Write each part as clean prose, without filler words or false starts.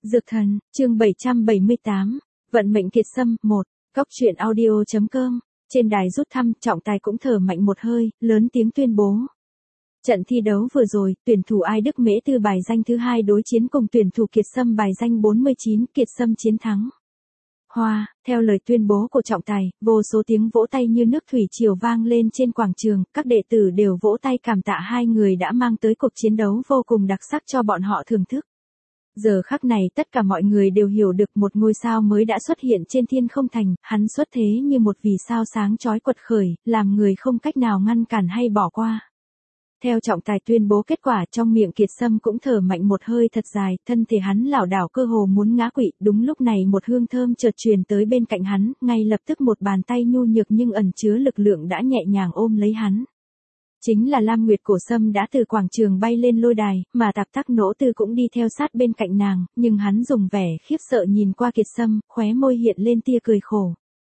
Dược thần, chương 778, vận mệnh kiệt sâm, 1, Cóc truyện audio.com, trên đài rút thăm, trọng tài cũng thở mạnh một hơi, lớn tiếng tuyên bố. Trận thi đấu vừa rồi, tuyển thủ Ai Đức Mễ Tư bài danh thứ 2 đối chiến cùng tuyển thủ Kiệt Sâm bài danh 49, Kiệt Sâm chiến thắng. Hoa, theo lời tuyên bố của trọng tài, vô số tiếng vỗ tay như nước thủy triều vang lên trên quảng trường, các đệ tử đều vỗ tay cảm tạ hai người đã mang tới cuộc chiến đấu vô cùng đặc sắc cho bọn họ thưởng thức. Giờ khắc này tất cả mọi người đều hiểu được một ngôi sao mới đã xuất hiện trên thiên không thành, hắn xuất thế như một vì sao sáng chói quật khởi, làm người không cách nào ngăn cản hay bỏ qua. Theo trọng tài tuyên bố kết quả, trong miệng Kiệt Sâm cũng thở mạnh một hơi thật dài, thân thể hắn lảo đảo cơ hồ muốn ngã quỵ. Đúng lúc này một hương thơm chợt truyền tới bên cạnh hắn, ngay lập tức một bàn tay nhu nhược nhưng ẩn chứa lực lượng đã nhẹ nhàng ôm lấy hắn. Chính là Lam Nguyệt Cổ Sâm đã từ quảng trường bay lên lôi đài, mà Tạp Tắc Nỗ Tư cũng đi theo sát bên cạnh nàng, nhưng hắn dùng vẻ khiếp sợ nhìn qua Kiệt Sâm, khóe môi hiện lên tia cười khổ.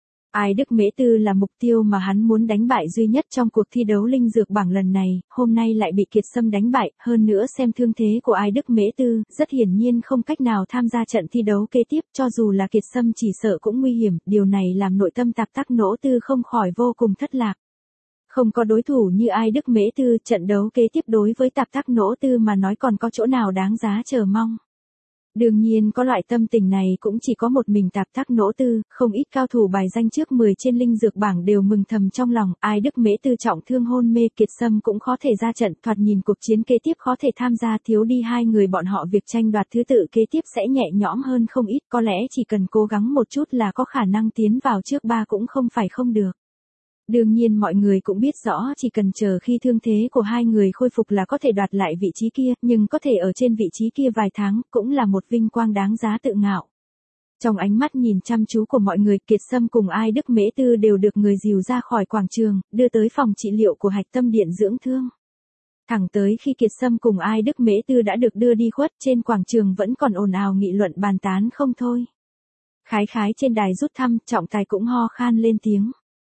Ai Đức Mễ Tư là mục tiêu mà hắn muốn đánh bại duy nhất trong cuộc thi đấu linh dược bảng lần này, hôm nay lại bị Kiệt Sâm đánh bại, hơn nữa xem thương thế của Ai Đức Mễ Tư, rất hiển nhiên không cách nào tham gia trận thi đấu kế tiếp, cho dù là Kiệt Sâm chỉ sợ cũng nguy hiểm, điều này làm nội tâm Tạp Tắc Nỗ Tư không khỏi vô cùng thất lạc. Không có đối thủ như Ai Đức Mễ Tư, trận đấu kế tiếp đối với Tạp Tắc Nỗ Tư mà nói còn có chỗ nào đáng giá chờ mong. Đương nhiên có loại tâm tình này cũng chỉ có một mình Tạp Tắc Nỗ Tư, không ít cao thủ bài danh trước 10 trên linh dược bảng đều mừng thầm trong lòng, Ai Đức Mễ Tư trọng thương hôn mê, Kiệt Sâm cũng khó thể ra trận, thoạt nhìn cuộc chiến kế tiếp khó thể tham gia, thiếu đi hai người bọn họ việc tranh đoạt thứ tự kế tiếp sẽ nhẹ nhõm hơn không ít, có lẽ chỉ cần cố gắng một chút là có khả năng tiến vào trước 3 cũng không phải không được. Đương nhiên mọi người cũng biết rõ chỉ cần chờ khi thương thế của hai người khôi phục là có thể đoạt lại vị trí kia, nhưng có thể ở trên vị trí kia vài tháng cũng là một vinh quang đáng giá tự ngạo. Trong ánh mắt nhìn chăm chú của mọi người, Kiệt Sâm cùng Ai Đức Mễ Tư đều được người dìu ra khỏi quảng trường, đưa tới phòng trị liệu của Hạch Tâm Điện dưỡng thương. Thẳng tới khi Kiệt Sâm cùng Ai Đức Mễ Tư đã được đưa đi khuất, trên quảng trường vẫn còn ồn ào nghị luận bàn tán không thôi. Khái khái trên đài rút thăm, trọng tài cũng ho khan lên tiếng.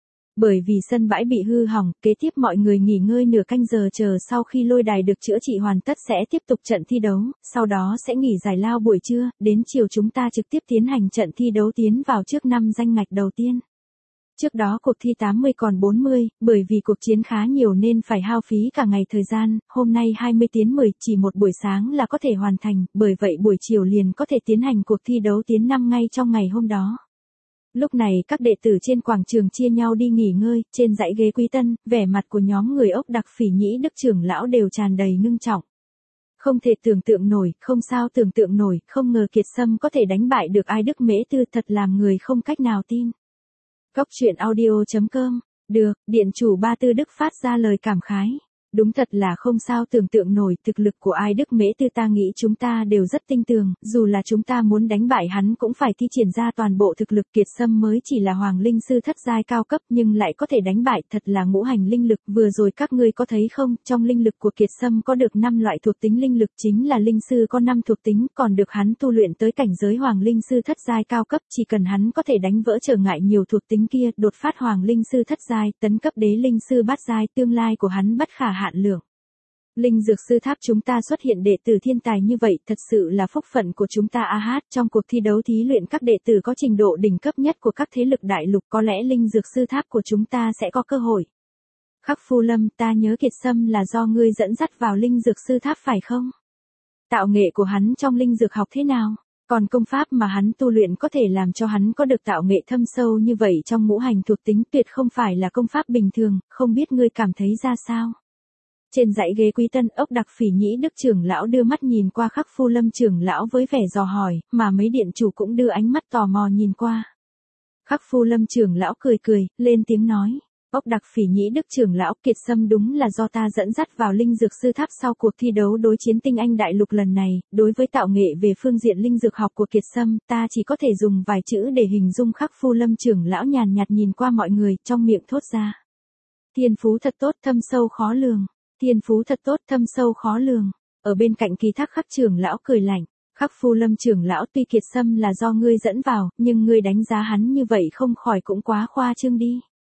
Bởi vì sân bãi bị hư hỏng, kế tiếp mọi người nghỉ ngơi nửa canh giờ chờ sau khi lôi đài được chữa trị hoàn tất sẽ tiếp tục trận thi đấu, sau đó sẽ nghỉ giải lao buổi trưa, đến chiều chúng ta trực tiếp tiến hành trận thi đấu tiến vào trước 5 danh ngạch đầu tiên. Trước đó cuộc thi 80 còn 40, bởi vì cuộc chiến khá nhiều nên phải hao phí cả ngày thời gian, hôm nay 20 tiến 10, chỉ một buổi sáng là có thể hoàn thành, bởi vậy buổi chiều liền có thể tiến hành cuộc thi đấu tiến 5 ngay trong ngày hôm đó. Lúc này các đệ tử trên quảng trường chia nhau đi nghỉ ngơi, trên dãy ghế quý tân, vẻ mặt của nhóm người Ốc Đặc Phỉ Nhĩ Đức trưởng lão đều tràn đầy ngưng trọng. Không thể tưởng tượng nổi, không sao tưởng tượng nổi, không ngờ Kiệt Sâm có thể đánh bại được Ai Đức Mễ Tư, thật làm người không cách nào tin. Cóc truyện audio.com, được, điện chủ Ba Tư Đức phát ra lời cảm khái. Đúng thật là không sao tưởng tượng nổi, thực lực của Ai Đức Mễ Tư ta nghĩ chúng ta đều rất tin tưởng, dù là chúng ta muốn đánh bại hắn cũng phải thi triển ra toàn bộ thực lực. Kiệt Sâm mới chỉ là Hoàng Linh Sư thất giai cao cấp nhưng lại có thể đánh bại, thật là ngũ hành linh lực, vừa rồi các ngươi có thấy không, trong linh lực của Kiệt Sâm có được 5 loại thuộc tính linh lực, chính là linh sư có 5 thuộc tính, còn được hắn tu luyện tới cảnh giới Hoàng Linh Sư thất giai cao cấp, chỉ cần hắn có thể đánh vỡ trở ngại nhiều thuộc tính kia, đột phát Hoàng Linh Sư thất giai, tấn cấp Đế Linh Sư bát giai, tương lai của hắn bất khả hạn lượng. Linh dược sư tháp chúng ta xuất hiện đệ tử thiên tài như vậy, thật sự là phúc phận của chúng ta. Trong cuộc thi đấu thí luyện các đệ tử có trình độ đỉnh cấp nhất của các thế lực đại lục, có lẽ linh dược sư tháp của chúng ta sẽ có cơ hội. Khắc Phu Lâm, ta nhớ Kiệt Sâm là do ngươi dẫn dắt vào linh dược sư tháp phải không? Tạo nghệ của hắn trong linh dược học thế nào? Còn công pháp mà hắn tu luyện có thể làm cho hắn có được tạo nghệ thâm sâu như vậy trong ngũ hành thuộc tính, tuyệt không phải là công pháp bình thường, không biết ngươi cảm thấy ra sao? Trên dãy ghế quý tân, Ốc Đặc Phỉ Nhĩ Đức trưởng lão đưa mắt nhìn qua Khắc Phu Lâm trưởng lão với vẻ dò hỏi, mà mấy điện chủ cũng đưa ánh mắt tò mò nhìn qua. Khắc Phu Lâm trưởng lão cười cười, lên tiếng nói. Ốc Đặc Phỉ Nhĩ Đức trưởng lão, Kiệt Sâm đúng là do ta dẫn dắt vào linh dược sư tháp sau cuộc thi đấu đối chiến tinh anh đại lục lần này, đối với tạo nghệ về phương diện linh dược học của Kiệt Sâm, ta chỉ có thể dùng vài chữ để hình dung. Khắc Phu Lâm trưởng lão nhàn nhạt nhìn qua mọi người, trong miệng thốt ra. Thiên phú thật tốt, thâm sâu khó lường. Thiên phú thật tốt, thâm sâu khó lường. Ở bên cạnh Kỳ Thác Khắc trưởng lão cười lạnh. Khắc Phu Lâm trưởng lão, tuy Kiệt Sâm là do ngươi dẫn vào, nhưng ngươi đánh giá hắn như vậy không khỏi cũng quá khoa trương đi.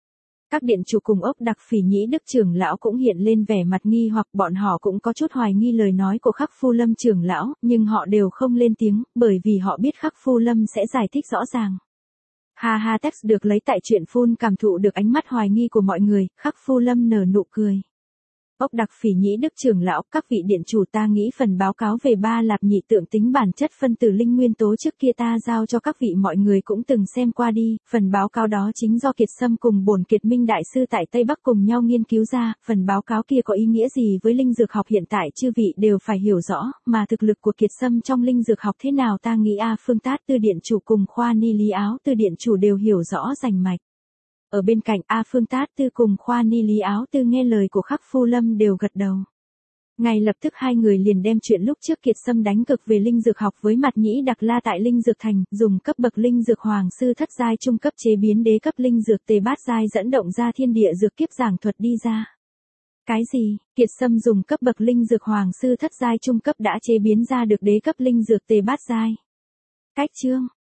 Các điện chủ cùng ốc đặc Phỉ Nhĩ Đức trưởng lão cũng hiện lên vẻ mặt nghi hoặc, bọn họ cũng có chút hoài nghi lời nói của Khắc Phu Lâm trưởng lão, nhưng họ đều không lên tiếng, bởi vì họ biết Khắc Phu Lâm sẽ giải thích rõ ràng. Ha ha, text được lấy tại truyện phun cảm thụ được ánh mắt hoài nghi của mọi người, Khắc Phu Lâm nở nụ cười. Ốc đặc Phỉ Nhĩ Đức trưởng lão, các vị điện chủ, ta nghĩ phần báo cáo về ba lạp nhị tượng tính bản chất phân tử linh nguyên tố trước kia ta giao cho các vị mọi người cũng từng xem qua đi, phần báo cáo đó chính do Kiệt Sâm cùng Bổn Kiệt Minh đại sư tại Tây Bắc cùng nhau nghiên cứu ra, phần báo cáo kia có ý nghĩa gì với linh dược học hiện tại chư vị đều phải hiểu rõ, mà thực lực của Kiệt Sâm trong linh dược học thế nào ta nghĩ Phương Tát Tư điện chủ cùng Khoa Ni Lý Áo Tư điện chủ đều hiểu rõ rành mạch. Ở bên cạnh Phương Tát Tư cùng Khoa Ni Lý Áo Tư nghe lời của Khắc Phu Lâm đều gật đầu. Ngay lập tức hai người liền đem chuyện lúc trước Kiệt Sâm đánh cực về linh dược học với Mạt Nhĩ Đặc La tại linh dược thành, dùng cấp bậc linh dược hoàng sư thất giai trung cấp chế biến đế cấp linh dược tề bát giai dẫn động ra thiên địa dược kiếp giảng thuật đi ra. Cái gì? Kiệt Sâm dùng cấp bậc linh dược hoàng sư thất giai trung cấp đã chế biến ra được đế cấp linh dược tề bát giai. Cách chương